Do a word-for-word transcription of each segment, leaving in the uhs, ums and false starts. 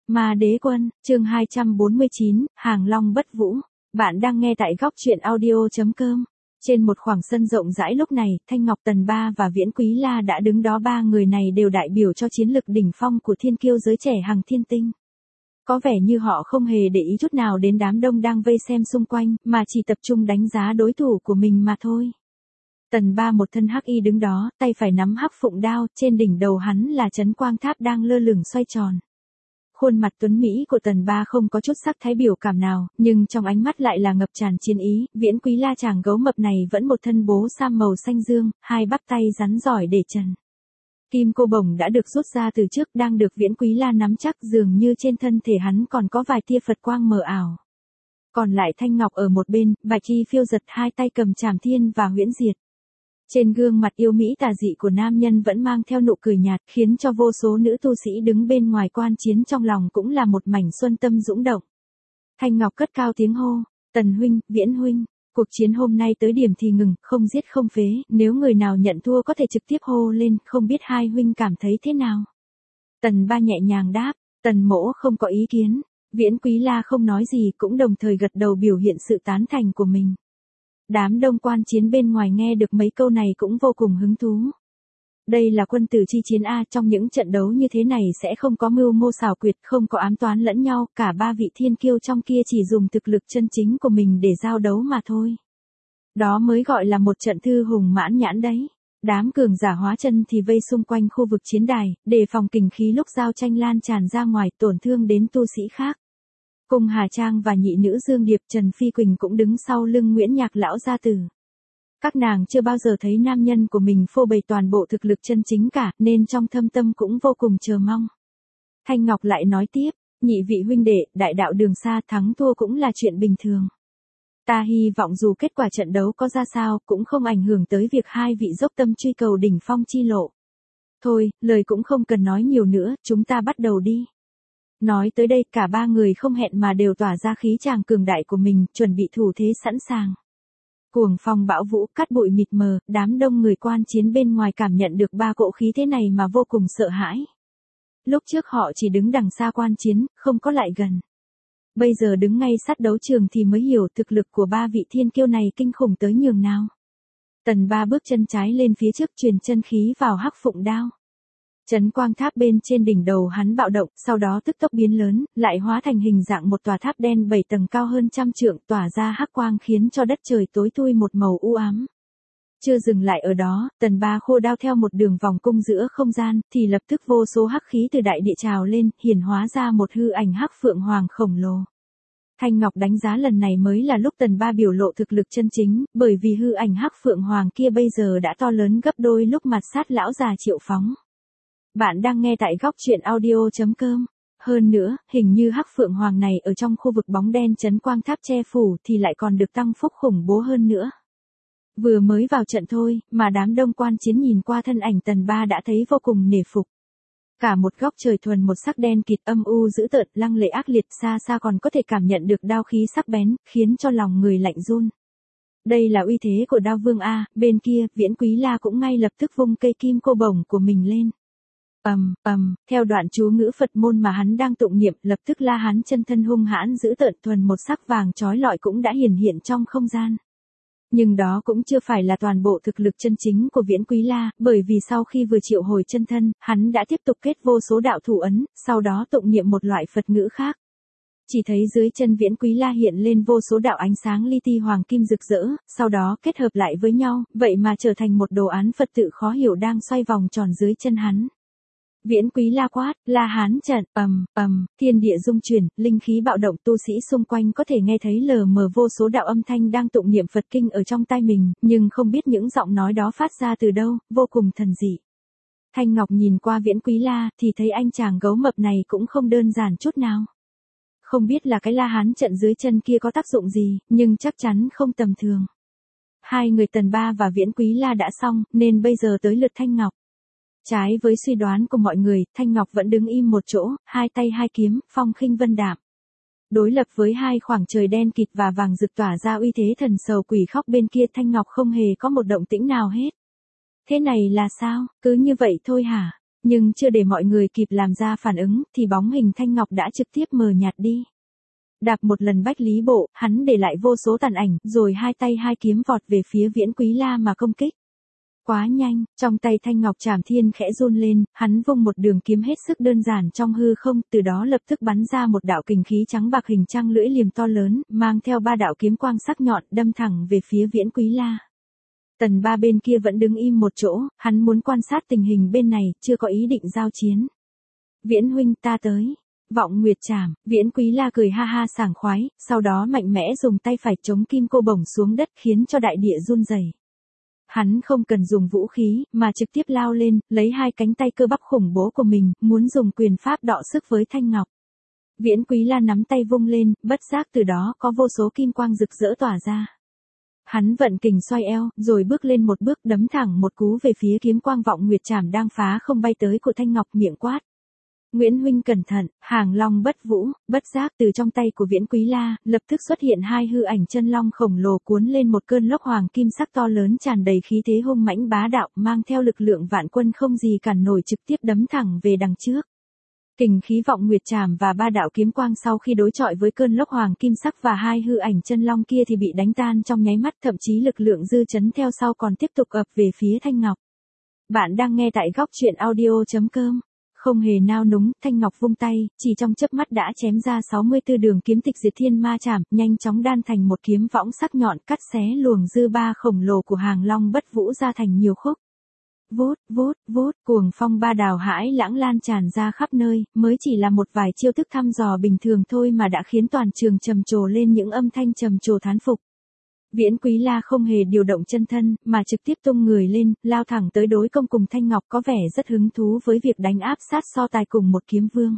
Ma Đế Quân, chương hai trăm bốn mươi chín, Hàng Long Bất Vũ. Bạn đang nghe tại góc truyện audio chấm com. Trên một khoảng sân rộng rãi lúc này, Thanh Ngọc Tần Ba và Viễn Quý La đã đứng đó, ba người này đều đại biểu cho chiến lực đỉnh phong của thiên kiêu giới trẻ Hằng Thiên Tinh. Có vẻ như họ không hề để ý chút nào đến đám đông đang vây xem xung quanh, mà chỉ tập trung đánh giá đối thủ của mình mà thôi. Tần Ba một thân hắc y đứng đó, tay phải nắm hắc phụng đao, trên đỉnh đầu hắn là chấn quang tháp đang lơ lửng xoay tròn. Khuôn mặt tuấn mỹ của Tần Ba không có chút sắc thái biểu cảm nào, nhưng trong ánh mắt lại là ngập tràn chiến ý. Viễn Quý La chàng gấu mập này vẫn một thân bố sam màu xanh dương, hai bắp tay rắn giỏi để trần. Kim cô bổng đã được rút ra từ trước, đang được Viễn Quý La nắm chắc, dường như trên thân thể hắn còn có vài tia Phật quang mờ ảo. Còn lại Thanh Ngọc ở một bên, bạch y phiêu giật, hai tay cầm trảm thiên và huyễn diệt. Trên gương mặt yêu mỹ tà dị của nam nhân vẫn mang theo nụ cười nhạt, khiến cho vô số nữ tu sĩ đứng bên ngoài quan chiến trong lòng cũng là một mảnh xuân tâm dũng động. Thanh Ngọc cất cao tiếng hô, Tần huynh, Viễn huynh, cuộc chiến hôm nay tới điểm thì ngừng, không giết không phế, nếu người nào nhận thua có thể trực tiếp hô lên, không biết hai huynh cảm thấy thế nào. Tần Ba nhẹ nhàng đáp, Tần mỗ không có ý kiến. Viễn Quý La không nói gì, cũng đồng thời gật đầu biểu hiện sự tán thành của mình. Đám đông quan chiến bên ngoài nghe được mấy câu này cũng vô cùng hứng thú. Đây là quân tử chi chiến A, trong những trận đấu như thế này sẽ không có mưu mô xảo quyệt, không có ám toán lẫn nhau, cả ba vị thiên kiêu trong kia chỉ dùng thực lực chân chính của mình để giao đấu mà thôi. Đó mới gọi là một trận thư hùng mãn nhãn đấy. Đám cường giả hóa chân thì vây xung quanh khu vực chiến đài, đề phòng kình khí lúc giao tranh lan tràn ra ngoài tổn thương đến tu sĩ khác. Cung Hà Trang và nhị nữ Dương Điệp Trần Phi Quỳnh cũng đứng sau lưng Nguyễn Nhạc lão gia tử. Các nàng chưa bao giờ thấy nam nhân của mình phô bày toàn bộ thực lực chân chính cả, nên trong thâm tâm cũng vô cùng chờ mong. Thanh Ngọc lại nói tiếp, nhị vị huynh đệ, đại đạo đường xa, thắng thua cũng là chuyện bình thường. Ta hy vọng dù kết quả trận đấu có ra sao, cũng không ảnh hưởng tới việc hai vị dốc tâm truy cầu đỉnh phong chi lộ. Thôi, lời cũng không cần nói nhiều nữa, chúng ta bắt đầu đi. Nói tới đây, cả ba người không hẹn mà đều tỏa ra khí tràng cường đại của mình, chuẩn bị thủ thế sẵn sàng. Cuồng phong bão vũ, cát bụi mịt mờ, đám đông người quan chiến bên ngoài cảm nhận được ba cỗ khí thế này mà vô cùng sợ hãi. Lúc trước họ chỉ đứng đằng xa quan chiến, không có lại gần. Bây giờ đứng ngay sát đấu trường thì mới hiểu thực lực của ba vị thiên kiêu này kinh khủng tới nhường nào. Tần Ba bước chân trái lên phía trước, truyền chân khí vào hắc phụng đao. Chấn quang tháp bên trên đỉnh đầu hắn bạo động, sau đó tức tốc biến lớn, lại hóa thành hình dạng một tòa tháp đen bảy tầng cao hơn trăm trượng, tỏa ra hắc quang khiến cho đất trời tối thui một màu u ám. Chưa dừng lại ở đó, Tần Ba khô đao theo một đường vòng cung giữa không gian, thì lập tức vô số hắc khí từ đại địa trào lên, hiển hóa ra một hư ảnh hắc phượng hoàng khổng lồ. Thanh Ngọc đánh giá lần này mới là lúc Tần Ba biểu lộ thực lực chân chính, bởi vì hư ảnh hắc phượng hoàng kia bây giờ đã to lớn gấp đôi lúc mặt sát lão già Triệu Phóng. Bạn đang nghe tại góc truyện audio chấm com. Hơn nữa, hình như hắc phượng hoàng này ở trong khu vực bóng đen chấn quang tháp che phủ thì lại còn được tăng phúc khủng bố hơn nữa. Vừa mới vào trận thôi, mà đám đông quan chiến nhìn qua thân ảnh Tần Ba đã thấy vô cùng nể phục. Cả một góc trời thuần một sắc đen kịt, âm u dữ tợn, lăng lệ ác liệt, xa xa còn có thể cảm nhận được đao khí sắc bén, khiến cho lòng người lạnh run. Đây là uy thế của đao vương A. Bên kia, Viễn Quý La cũng ngay lập tức vung cây kim cô bổng của mình lên. Ầm, ầm, theo đoạn chú ngữ Phật môn mà hắn đang tụng niệm, lập tức La Hán chân thân hung hãn dữ tợn thuần một sắc vàng chói lọi cũng đã hiển hiện trong không gian. Nhưng đó cũng chưa phải là toàn bộ thực lực chân chính của Viễn Quý La, bởi vì sau khi vừa triệu hồi chân thân, hắn đã tiếp tục kết vô số đạo thủ ấn, sau đó tụng niệm một loại Phật ngữ khác. Chỉ thấy dưới chân Viễn Quý La hiện lên vô số đạo ánh sáng li ti hoàng kim rực rỡ, sau đó kết hợp lại với nhau, vậy mà trở thành một đồ án Phật tự khó hiểu đang xoay vòng tròn dưới chân hắn. Viễn Quý La quát, La Hán trận, ầm, ầm, thiên địa rung chuyển, linh khí bạo động, tu sĩ xung quanh có thể nghe thấy lờ mờ vô số đạo âm thanh đang tụng niệm Phật kinh ở trong tai mình, nhưng không biết những giọng nói đó phát ra từ đâu, vô cùng thần dị. Thanh Ngọc nhìn qua Viễn Quý La, thì thấy anh chàng gấu mập này cũng không đơn giản chút nào. Không biết là cái La Hán trận dưới chân kia có tác dụng gì, nhưng chắc chắn không tầm thường. Hai người Tần Ba và Viễn Quý La đã xong, nên bây giờ tới lượt Thanh Ngọc. Trái với suy đoán của mọi người, Thanh Ngọc vẫn đứng im một chỗ, hai tay hai kiếm, phong khinh vân đạm. Đối lập với hai khoảng trời đen kịt và vàng rực tỏa ra uy thế thần sầu quỷ khóc bên kia, Thanh Ngọc không hề có một động tĩnh nào hết. Thế này là sao, cứ như vậy thôi hả? Nhưng chưa để mọi người kịp làm ra phản ứng, thì bóng hình Thanh Ngọc đã trực tiếp mờ nhạt đi. Đạp một lần bách lý bộ, hắn để lại vô số tàn ảnh, rồi hai tay hai kiếm vọt về phía Viễn Quý La mà công kích. Quá nhanh, trong tay Thanh Ngọc Trảm Thiên khẽ run lên, hắn vung một đường kiếm hết sức đơn giản trong hư không, từ đó lập tức bắn ra một đạo kình khí trắng bạc hình trăng lưỡi liềm to lớn, mang theo ba đạo kiếm quang sắc nhọn, đâm thẳng về phía Viễn Quý La. Tần Ba bên kia vẫn đứng im một chỗ, hắn muốn quan sát tình hình bên này, chưa có ý định giao chiến. Viễn huynh, ta tới. Vọng Nguyệt Trảm, Viễn Quý La cười ha ha sảng khoái, sau đó mạnh mẽ dùng tay phải chống kim cô bổng xuống đất khiến cho đại địa run rẩy. Hắn không cần dùng vũ khí, mà trực tiếp lao lên, lấy hai cánh tay cơ bắp khủng bố của mình, muốn dùng quyền pháp đọ sức với Thanh Ngọc. Viễn Quý La nắm tay vung lên, bất giác từ đó có vô số kim quang rực rỡ tỏa ra. Hắn vận kình xoay eo, rồi bước lên một bước đấm thẳng một cú về phía kiếm quang Vọng Nguyệt Trảm đang phá không bay tới của Thanh Ngọc, miệng quát. Nguyễn huynh cẩn thận, hàng long bất vũ, bất giác từ trong tay của Viễn Quý La, lập tức xuất hiện hai hư ảnh chân long khổng lồ cuốn lên một cơn lốc hoàng kim sắc to lớn tràn đầy khí thế hung mãnh bá đạo, mang theo lực lượng vạn quân không gì cản nổi trực tiếp đấm thẳng về đằng trước. Kình khí Vọng Nguyệt Trảm và ba đạo kiếm quang sau khi đối chọi với cơn lốc hoàng kim sắc và hai hư ảnh chân long kia thì bị đánh tan trong nháy mắt, thậm chí lực lượng dư chấn theo sau còn tiếp tục ập về phía Thanh Ngọc. Bạn đang nghe tại góc truyện audio chấm com. Không hề nao núng, Thanh Ngọc vung tay, chỉ trong chớp mắt đã chém ra sáu mươi tư đường kiếm tịch diệt thiên ma trảm, nhanh chóng đan thành một kiếm võng sắc nhọn cắt xé luồng dư ba khổng lồ của hàng long bất vũ ra thành nhiều khúc. Vút, vút, vút, cuồng phong ba đào hãi lãng lan tràn ra khắp nơi, mới chỉ là một vài chiêu thức thăm dò bình thường thôi mà đã khiến toàn trường trầm trồ lên những âm thanh trầm trồ thán phục. Viễn Quý La không hề điều động chân thân, mà trực tiếp tung người lên, lao thẳng tới đối công cùng Thanh Ngọc, có vẻ rất hứng thú với việc đánh áp sát so tài cùng một kiếm vương.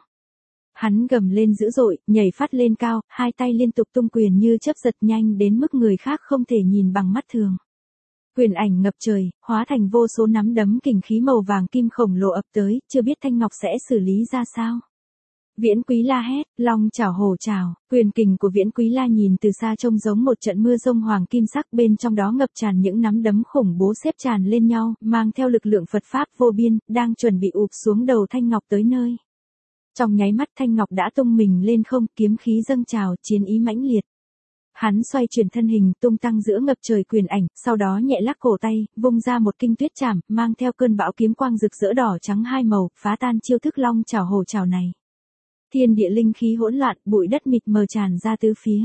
Hắn gầm lên dữ dội, nhảy phát lên cao, hai tay liên tục tung quyền như chớp giật nhanh đến mức người khác không thể nhìn bằng mắt thường. Quyền ảnh ngập trời, hóa thành vô số nắm đấm kình khí màu vàng kim khổng lồ ập tới, chưa biết Thanh Ngọc sẽ xử lý ra sao. Viễn Quý La hét, long chảo hổ chảo, quyền kình của Viễn Quý La nhìn từ xa trông giống một trận mưa rông hoàng kim sắc, bên trong đó ngập tràn những nắm đấm khủng bố xếp tràn lên nhau, mang theo lực lượng Phật Pháp vô biên, đang chuẩn bị ụp xuống đầu Thanh Ngọc tới nơi. Trong nháy mắt Thanh Ngọc đã tung mình lên không, kiếm khí dâng trào, chiến ý mãnh liệt. Hắn xoay chuyển thân hình, tung tăng giữa ngập trời quyền ảnh, sau đó nhẹ lắc cổ tay, vung ra một kinh tuyết trảm, mang theo cơn bão kiếm quang rực rỡ đỏ trắng hai màu, phá tan chiêu thức long chảo hổ chảo này. Thiên địa linh khí hỗn loạn, bụi đất mịt mờ tràn ra tứ phía.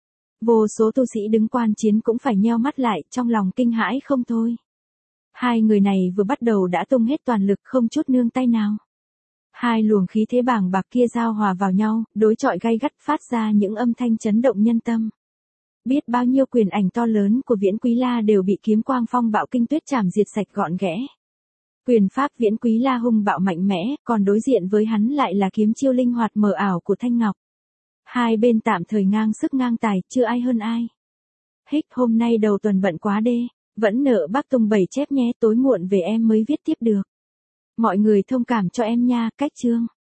Vô số tu sĩ đứng quan chiến cũng phải nheo mắt lại, trong lòng kinh hãi không thôi. Hai người này vừa bắt đầu đã tung hết toàn lực, không chút nương tay nào. Hai luồng khí thế bàng bạc kia giao hòa vào nhau, đối chọi gay gắt, phát ra những âm thanh chấn động nhân tâm. Biết bao nhiêu quyền ảnh to lớn của Viễn Quý La đều bị kiếm quang phong bạo kinh tuyết trảm diệt sạch gọn ghẽ. Quyền pháp Viễn Quý La hung bạo mạnh mẽ, còn đối diện với hắn lại là kiếm chiêu linh hoạt mờ ảo của Thanh Ngọc. Hai bên tạm thời ngang sức ngang tài, chưa ai hơn ai. Hích, hôm nay đầu tuần bận quá đê, vẫn nợ bác Tùng bảy chép nhé, tối muộn về em mới viết tiếp được. Mọi người thông cảm cho em nha, cách chương.